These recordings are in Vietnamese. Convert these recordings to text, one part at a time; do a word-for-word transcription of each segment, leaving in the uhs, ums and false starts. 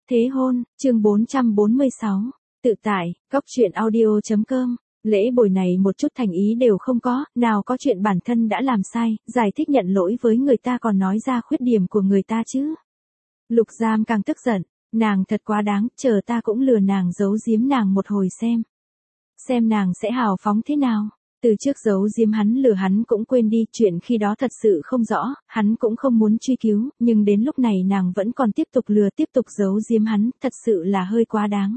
Thế hôn, chương bốn trăm bốn mươi sáu. Tự tại, góc truyện audio chấm com. Lễ bồi này một chút thành ý đều không có, nào có chuyện bản thân đã làm sai, giải thích nhận lỗi với người ta còn nói ra khuyết điểm của người ta chứ. Lục Giam càng tức giận, nàng thật quá đáng, chờ ta cũng lừa nàng giấu giếm nàng một hồi xem. Xem nàng sẽ hào phóng thế nào. Từ trước giấu giếm hắn lừa hắn cũng quên đi, chuyện khi đó thật sự không rõ, hắn cũng không muốn truy cứu, nhưng đến lúc này nàng vẫn còn tiếp tục lừa tiếp tục giấu giếm hắn, thật sự là hơi quá đáng.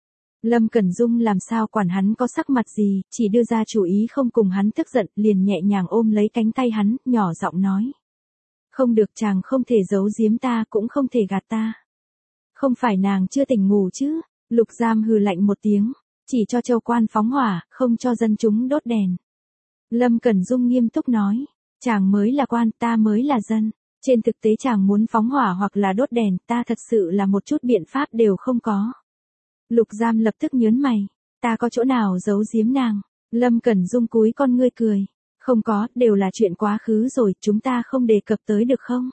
Lâm Cẩn Dung làm sao quản hắn có sắc mặt gì, chỉ đưa ra chủ ý không cùng hắn tức giận, liền nhẹ nhàng ôm lấy cánh tay hắn, nhỏ giọng nói. Không được, chàng không thể giấu giếm ta, cũng không thể gạt ta. Không phải nàng chưa tỉnh ngủ chứ? Lục Giam hừ lạnh một tiếng. Chỉ cho châu quan phóng hỏa, không cho dân chúng đốt đèn. Lâm Cẩn Dung nghiêm túc nói, chàng mới là quan, ta mới là dân. Trên thực tế chàng muốn phóng hỏa hoặc là đốt đèn, ta thật sự là một chút biện pháp đều không có. Lục Giam lập tức nhớn mày, ta có chỗ nào giấu giếm nàng? Lâm Cẩn Dung cúi con ngươi cười, không có, đều là chuyện quá khứ rồi, chúng ta không đề cập tới được không?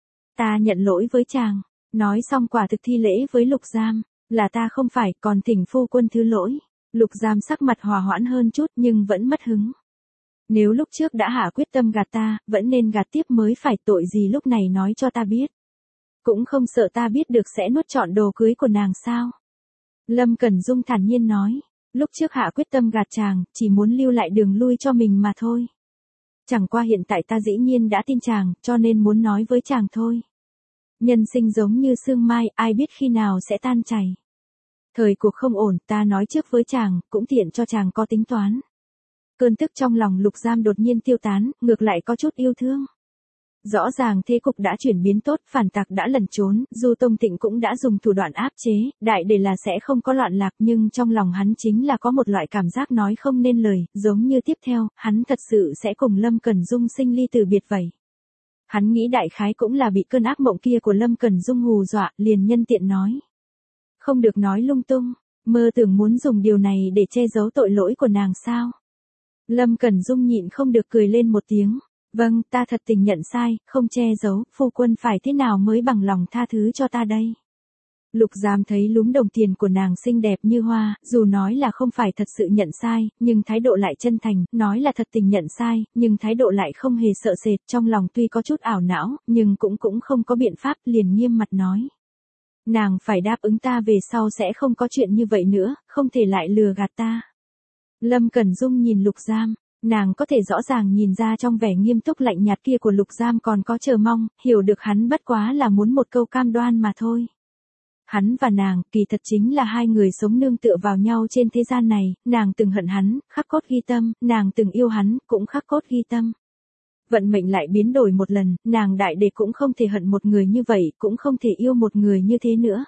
Ta nhận lỗi với chàng. Nói xong quả thực thi lễ với Lục Giam. Là ta không phải, còn thỉnh phu quân thứ lỗi. Lục Giam sắc mặt hòa hoãn hơn chút nhưng vẫn mất hứng. Nếu lúc trước đã hạ quyết tâm gạt ta, vẫn nên gạt tiếp mới phải, tội gì lúc này nói cho ta biết. Cũng không sợ ta biết được sẽ nuốt trọn đồ cưới của nàng sao. Lâm Cẩn Dung thản nhiên nói, lúc trước hạ quyết tâm gạt chàng, chỉ muốn lưu lại đường lui cho mình mà thôi. Chẳng qua hiện tại ta dĩ nhiên đã tin chàng, cho nên muốn nói với chàng thôi. Nhân sinh giống như sương mai, ai biết khi nào sẽ tan chảy. Thời cuộc không ổn, ta nói trước với chàng, cũng tiện cho chàng có tính toán. Cơn tức trong lòng Lục Giam đột nhiên tiêu tán, ngược lại có chút yêu thương. Rõ ràng thế cục đã chuyển biến tốt, phản tặc đã lẩn trốn, dù Tông Tịnh cũng đã dùng thủ đoạn áp chế, đại để là sẽ không có loạn lạc, nhưng trong lòng hắn chính là có một loại cảm giác nói không nên lời, giống như tiếp theo, hắn thật sự sẽ cùng Lâm Cẩn Dung sinh ly từ biệt vậy. Hắn nghĩ đại khái cũng là bị cơn ác mộng kia của Lâm Cẩn Dung hù dọa, liền nhân tiện nói. Không được nói lung tung, mơ tưởng muốn dùng điều này để che giấu tội lỗi của nàng sao? Lâm Cẩn Dung nhịn không được cười lên một tiếng. Vâng, ta thật tình nhận sai, không che giấu, phu quân phải thế nào mới bằng lòng tha thứ cho ta đây? Lục Giam thấy lúm đồng tiền của nàng xinh đẹp như hoa, dù nói là không phải thật sự nhận sai, nhưng thái độ lại chân thành, nói là thật tình nhận sai, nhưng thái độ lại không hề sợ sệt, trong lòng tuy có chút ảo não, nhưng cũng cũng không có biện pháp, liền nghiêm mặt nói. Nàng phải đáp ứng ta về sau sẽ không có chuyện như vậy nữa, không thể lại lừa gạt ta. Lâm Cẩn Dung nhìn Lục Giam, nàng có thể rõ ràng nhìn ra trong vẻ nghiêm túc lạnh nhạt kia của Lục Giam còn có chờ mong, hiểu được hắn bất quá là muốn một câu cam đoan mà thôi. Hắn và nàng, kỳ thật chính là hai người sống nương tựa vào nhau trên thế gian này, nàng từng hận hắn, khắc cốt ghi tâm, nàng từng yêu hắn, cũng khắc cốt ghi tâm. Vận mệnh lại biến đổi một lần, nàng đại đệ cũng không thể hận một người như vậy, cũng không thể yêu một người như thế nữa.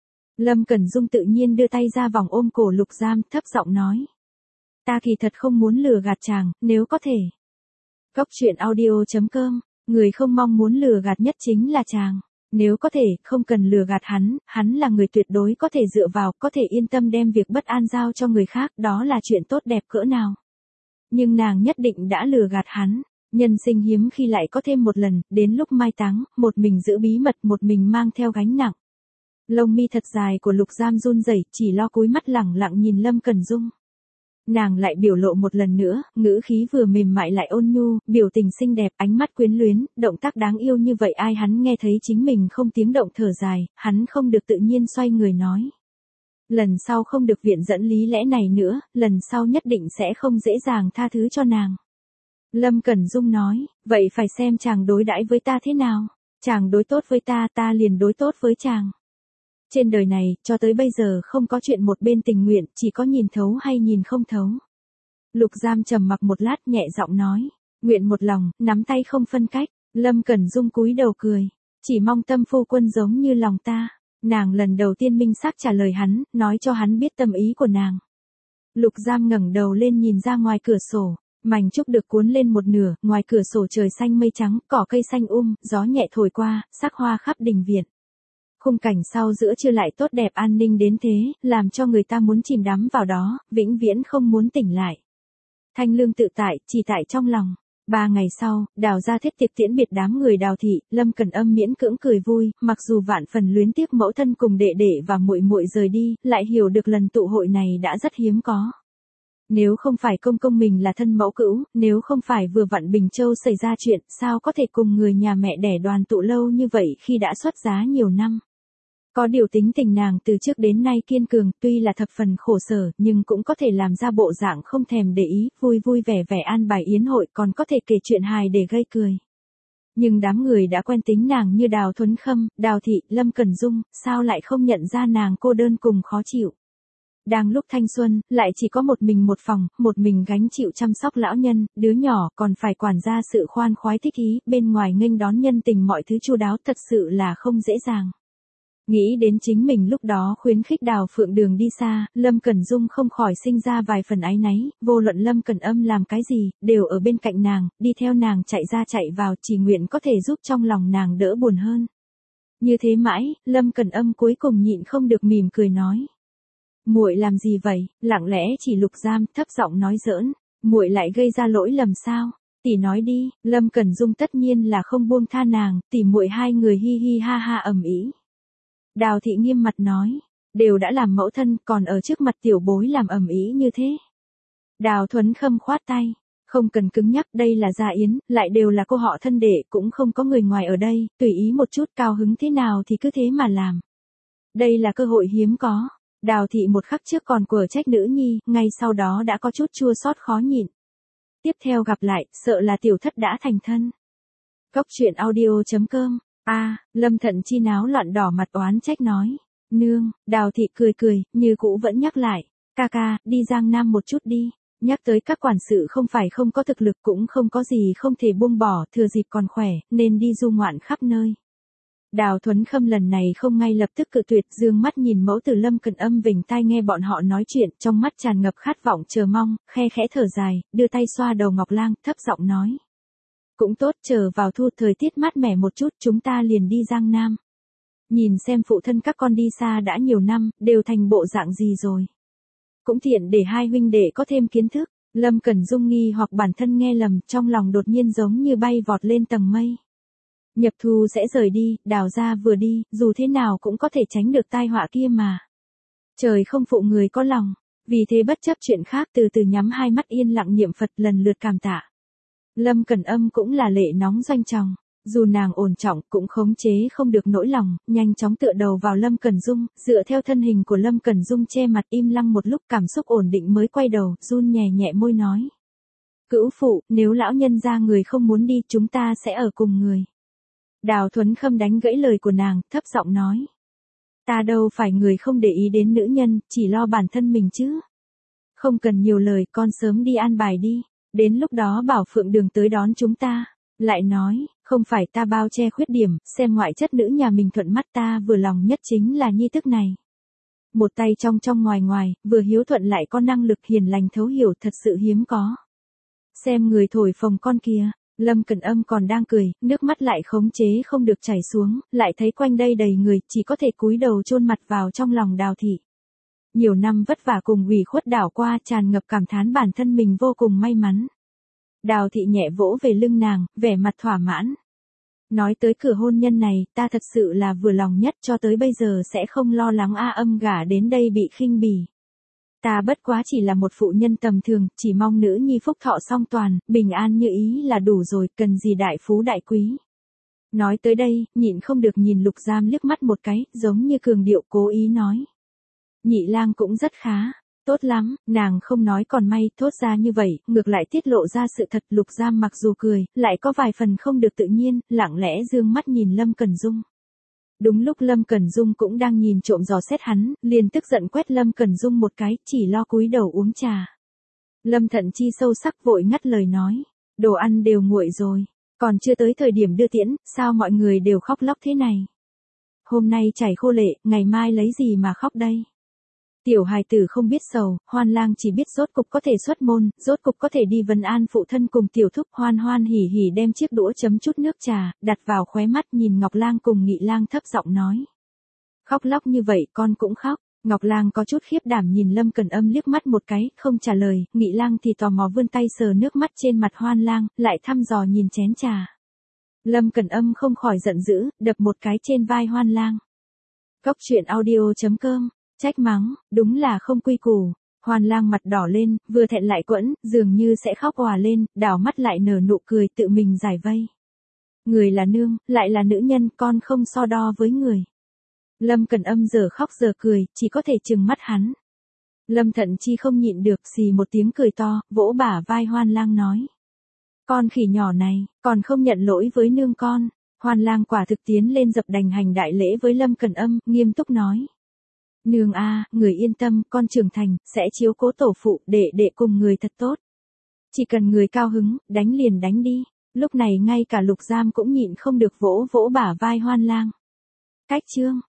Lâm Cẩn Dung tự nhiên đưa tay ra vòng ôm cổ Lục Giam, thấp giọng nói. Ta kỳ thật không muốn lừa gạt chàng, nếu có thể. Góc truyện audio chấm com, người không mong muốn lừa gạt nhất chính là chàng. Nếu có thể, không cần lừa gạt hắn, hắn là người tuyệt đối có thể dựa vào, có thể yên tâm đem việc bất an giao cho người khác, đó là chuyện tốt đẹp cỡ nào. Nhưng nàng nhất định đã lừa gạt hắn. Nhân sinh hiếm khi lại có thêm một lần, đến lúc mai táng, một mình giữ bí mật, một mình mang theo gánh nặng. Lông mi thật dài của Lục Giam run rẩy, chỉ lo cúi mắt lẳng lặng nhìn Lâm Cẩn Dung. Nàng lại biểu lộ một lần nữa, ngữ khí vừa mềm mại lại ôn nhu, biểu tình xinh đẹp, ánh mắt quyến luyến, động tác đáng yêu như vậy ai hắn nghe thấy chính mình không tiếng động thở dài, hắn không được tự nhiên xoay người nói. Lần sau không được viện dẫn lý lẽ này nữa, lần sau nhất định sẽ không dễ dàng tha thứ cho nàng. Lâm Cẩn Dung nói, vậy phải xem chàng đối đãi với ta thế nào, chàng đối tốt với ta, ta liền đối tốt với chàng. Trên đời này, cho tới bây giờ không có chuyện một bên tình nguyện, chỉ có nhìn thấu hay nhìn không thấu. Lục Giam trầm mặc một lát nhẹ giọng nói, nguyện một lòng, nắm tay không phân cách. Lâm Cẩn Dung cúi đầu cười, chỉ mong tâm phu quân giống như lòng ta. Nàng lần đầu tiên minh xác trả lời hắn, nói cho hắn biết tâm ý của nàng. Lục Giam ngẩng đầu lên nhìn ra ngoài cửa sổ, mảnh trúc được cuốn lên một nửa, ngoài cửa sổ trời xanh mây trắng, cỏ cây xanh um, gió nhẹ thổi qua, sắc hoa khắp đình viện. Khung cảnh sau giữa trưa lại tốt đẹp an ninh đến thế, làm cho người ta muốn chìm đắm vào đó, vĩnh viễn không muốn tỉnh lại. Thanh lương tự tại, chỉ tại trong lòng. Ba ngày sau, Đào gia thiết tiệc tiễn biệt đám người Đào thị, Lâm Cẩn Âm miễn cưỡng cười vui, mặc dù vạn phần luyến tiếc mẫu thân cùng đệ đệ và muội muội rời đi, lại hiểu được lần tụ hội này đã rất hiếm có. Nếu không phải công công mình là thân mẫu cữu, nếu không phải vừa vặn Bình Châu xảy ra chuyện, sao có thể cùng người nhà mẹ đẻ đoàn tụ lâu như vậy khi đã xuất giá nhiều năm. Có điều tính tình nàng từ trước đến nay kiên cường, tuy là thập phần khổ sở, nhưng cũng có thể làm ra bộ dạng không thèm để ý, vui vui vẻ vẻ an bài yến hội, còn có thể kể chuyện hài để gây cười. Nhưng đám người đã quen tính nàng như Đào Thuấn Khâm, Đào Thị, Lâm Cẩn Dung, sao lại không nhận ra nàng cô đơn cùng khó chịu. Đang lúc thanh xuân, lại chỉ có một mình một phòng, một mình gánh chịu chăm sóc lão nhân, đứa nhỏ còn phải quản gia sự khoan khoái thích ý, bên ngoài nghênh đón nhân tình mọi thứ chu đáo, thật sự là không dễ dàng. Nghĩ đến chính mình lúc đó khuyến khích Đào Phượng Đường đi xa, Lâm Cẩn Dung không khỏi sinh ra vài phần áy náy, vô luận Lâm Cẩn Âm làm cái gì, đều ở bên cạnh nàng, đi theo nàng chạy ra chạy vào, chỉ nguyện có thể giúp trong lòng nàng đỡ buồn hơn. Như thế mãi, Lâm Cẩn Âm cuối cùng nhịn không được mỉm cười nói. Muội làm gì vậy? Lặng lẽ chỉ Lục Giam, thấp giọng nói giỡn, muội lại gây ra lỗi lầm sao? Tỷ nói đi. Lâm Cẩn Dung tất nhiên là không buông tha nàng, tỷ muội hai người hi hi ha ha ầm ĩ. Đào Thị nghiêm mặt nói, đều đã làm mẫu thân, còn ở trước mặt tiểu bối làm ầm ĩ như thế. Đào Thuấn Khâm khoát tay, không cần cứng nhắc, đây là gia yến, lại đều là cô họ thân đệ, cũng không có người ngoài ở đây, tùy ý một chút, cao hứng thế nào thì cứ thế mà làm. Đây là cơ hội hiếm có. Đào Thị một khắc trước còn quở trách nữ nhi, ngay sau đó đã có chút chua xót khó nhịn. Tiếp theo gặp lại, sợ là tiểu thất đã thành thân. Cốc truyện audio chấm com. A, à, Lâm Thận Chi náo loạn đỏ mặt oán trách nói. Nương, Đào Thị cười cười, như cũ vẫn nhắc lại. Ca ca, đi Giang Nam một chút đi. Nhắc tới các quản sự không phải không có thực lực, cũng không có gì không thể buông bỏ, thừa dịp còn khỏe, nên đi du ngoạn khắp nơi. Đào Thuấn Khâm lần này không ngay lập tức cự tuyệt, dương mắt nhìn mẫu tử Lâm Cẩn Âm vểnh tai nghe bọn họ nói chuyện, trong mắt tràn ngập khát vọng chờ mong, khe khẽ thở dài, đưa tay xoa đầu Ngọc Lang, thấp giọng nói. Cũng tốt, chờ vào thu thời tiết mát mẻ một chút, chúng ta liền đi Giang Nam. Nhìn xem phụ thân các con đi xa đã nhiều năm, đều thành bộ dạng gì rồi. Cũng tiện để hai huynh đệ có thêm kiến thức. Lâm Cẩn Dung nghi hoặc bản thân nghe lầm, trong lòng đột nhiên giống như bay vọt lên tầng mây. Nhập thu sẽ rời đi, Đào gia vừa đi, dù thế nào cũng có thể tránh được tai họa kia mà. Trời không phụ người có lòng, vì thế bất chấp chuyện khác từ từ nhắm hai mắt yên lặng niệm Phật lần lượt cảm tạ. Lâm Cẩn Âm cũng là lệ nóng doanh tròng, dù nàng ổn trọng cũng khống chế không được nỗi lòng, nhanh chóng tựa đầu vào Lâm Cẩn Dung, dựa theo thân hình của Lâm Cẩn Dung che mặt im lặng một lúc cảm xúc ổn định mới quay đầu, run nhẹ nhẹ môi nói. Cữu phụ, nếu lão nhân gia người không muốn đi chúng ta sẽ ở cùng người. Đào Thuấn Khâm đánh gãy lời của nàng, thấp giọng nói. Ta đâu phải người không để ý đến nữ nhân, chỉ lo bản thân mình chứ. Không cần nhiều lời, con sớm đi an bài đi. Đến lúc đó bảo Phượng Đường tới đón chúng ta. Lại nói, không phải ta bao che khuyết điểm, xem ngoại chất nữ nhà mình thuận mắt, ta vừa lòng nhất chính là nhi tức này. Một tay trong trong ngoài ngoài, vừa hiếu thuận lại có năng lực hiền lành thấu hiểu, thật sự hiếm có. Xem người thổi phồng con kia. Lâm Cẩn Âm còn đang cười, nước mắt lại khống chế không được chảy xuống, lại thấy quanh đây đầy người, chỉ có thể cúi đầu chôn mặt vào trong lòng Đào Thị. Nhiều năm vất vả cùng ủy khuất đảo qua, tràn ngập cảm thán bản thân mình vô cùng may mắn. Đào Thị nhẹ vỗ về lưng nàng, vẻ mặt thỏa mãn. Nói tới cửa hôn nhân này, ta thật sự là vừa lòng nhất, cho tới bây giờ sẽ không lo lắng A Âm gả đến đây bị khinh bỉ. Ta bất quá chỉ là một phụ nhân tầm thường, chỉ mong nữ nhi phúc thọ song toàn, bình an như ý là đủ rồi, cần gì đại phú đại quý. Nói tới đây, nhịn không được nhìn Lục Giam liếc mắt một cái, giống như cường điệu cố ý nói. Nhị lang cũng rất khá, tốt lắm, nàng không nói còn may, thốt ra như vậy, ngược lại tiết lộ ra sự thật. Lục Giam mặc dù cười, lại có vài phần không được tự nhiên, lặng lẽ dương mắt nhìn Lâm Cẩn Dung. Đúng lúc Lâm Cẩn Dung cũng đang nhìn trộm dò xét hắn, liền tức giận quét Lâm Cẩn Dung một cái, chỉ lo cúi đầu uống trà. Lâm Thận Chi sâu sắc vội ngắt lời nói, đồ ăn đều nguội rồi, còn chưa tới thời điểm đưa tiễn, sao mọi người đều khóc lóc thế này? Hôm nay chảy khô lệ, ngày mai lấy gì mà khóc đây? Tiểu hài tử không biết sầu, Hoan Lang chỉ biết rốt cục có thể xuất môn, rốt cục có thể đi vấn an phụ thân cùng tiểu thúc. Hoan hoan hỉ hỉ đem chiếc đũa chấm chút nước trà, đặt vào khóe mắt nhìn Ngọc Lang cùng Nghị Lang thấp giọng nói. Khóc lóc như vậy con cũng khóc, Ngọc Lang có chút khiếp đảm nhìn Lâm Cẩn Âm liếc mắt một cái, không trả lời, Nghị Lang thì tò mò vươn tay sờ nước mắt trên mặt Hoan Lang, lại thăm dò nhìn chén trà. Lâm Cẩn Âm không khỏi giận dữ, đập một cái trên vai Hoan Lang. Cốc truyện audio chấm com, trách mắng, đúng là không quy củ. Hoan Lang mặt đỏ lên, vừa thẹn lại quẫn, dường như sẽ khóc òa lên, đảo mắt lại nở nụ cười tự mình giải vây. Người là nương, lại là nữ nhân, con không so đo với người. Lâm Cẩn Âm giờ khóc giờ cười, chỉ có thể trừng mắt hắn. Lâm Thận Chi không nhịn được, xì một tiếng cười to, vỗ bả vai Hoan Lang nói. Con khỉ nhỏ này, còn không nhận lỗi với nương con. Hoan Lang quả thực tiến lên dập đành hành đại lễ với Lâm Cẩn Âm, nghiêm túc nói. Nương a, người yên tâm, con trưởng thành, sẽ chiếu cố tổ phụ, để để cùng người thật tốt. Chỉ cần người cao hứng, đánh liền đánh đi. Lúc này ngay cả Lục Giam cũng nhịn không được vỗ vỗ bả vai Hoan Lang. Cách chương.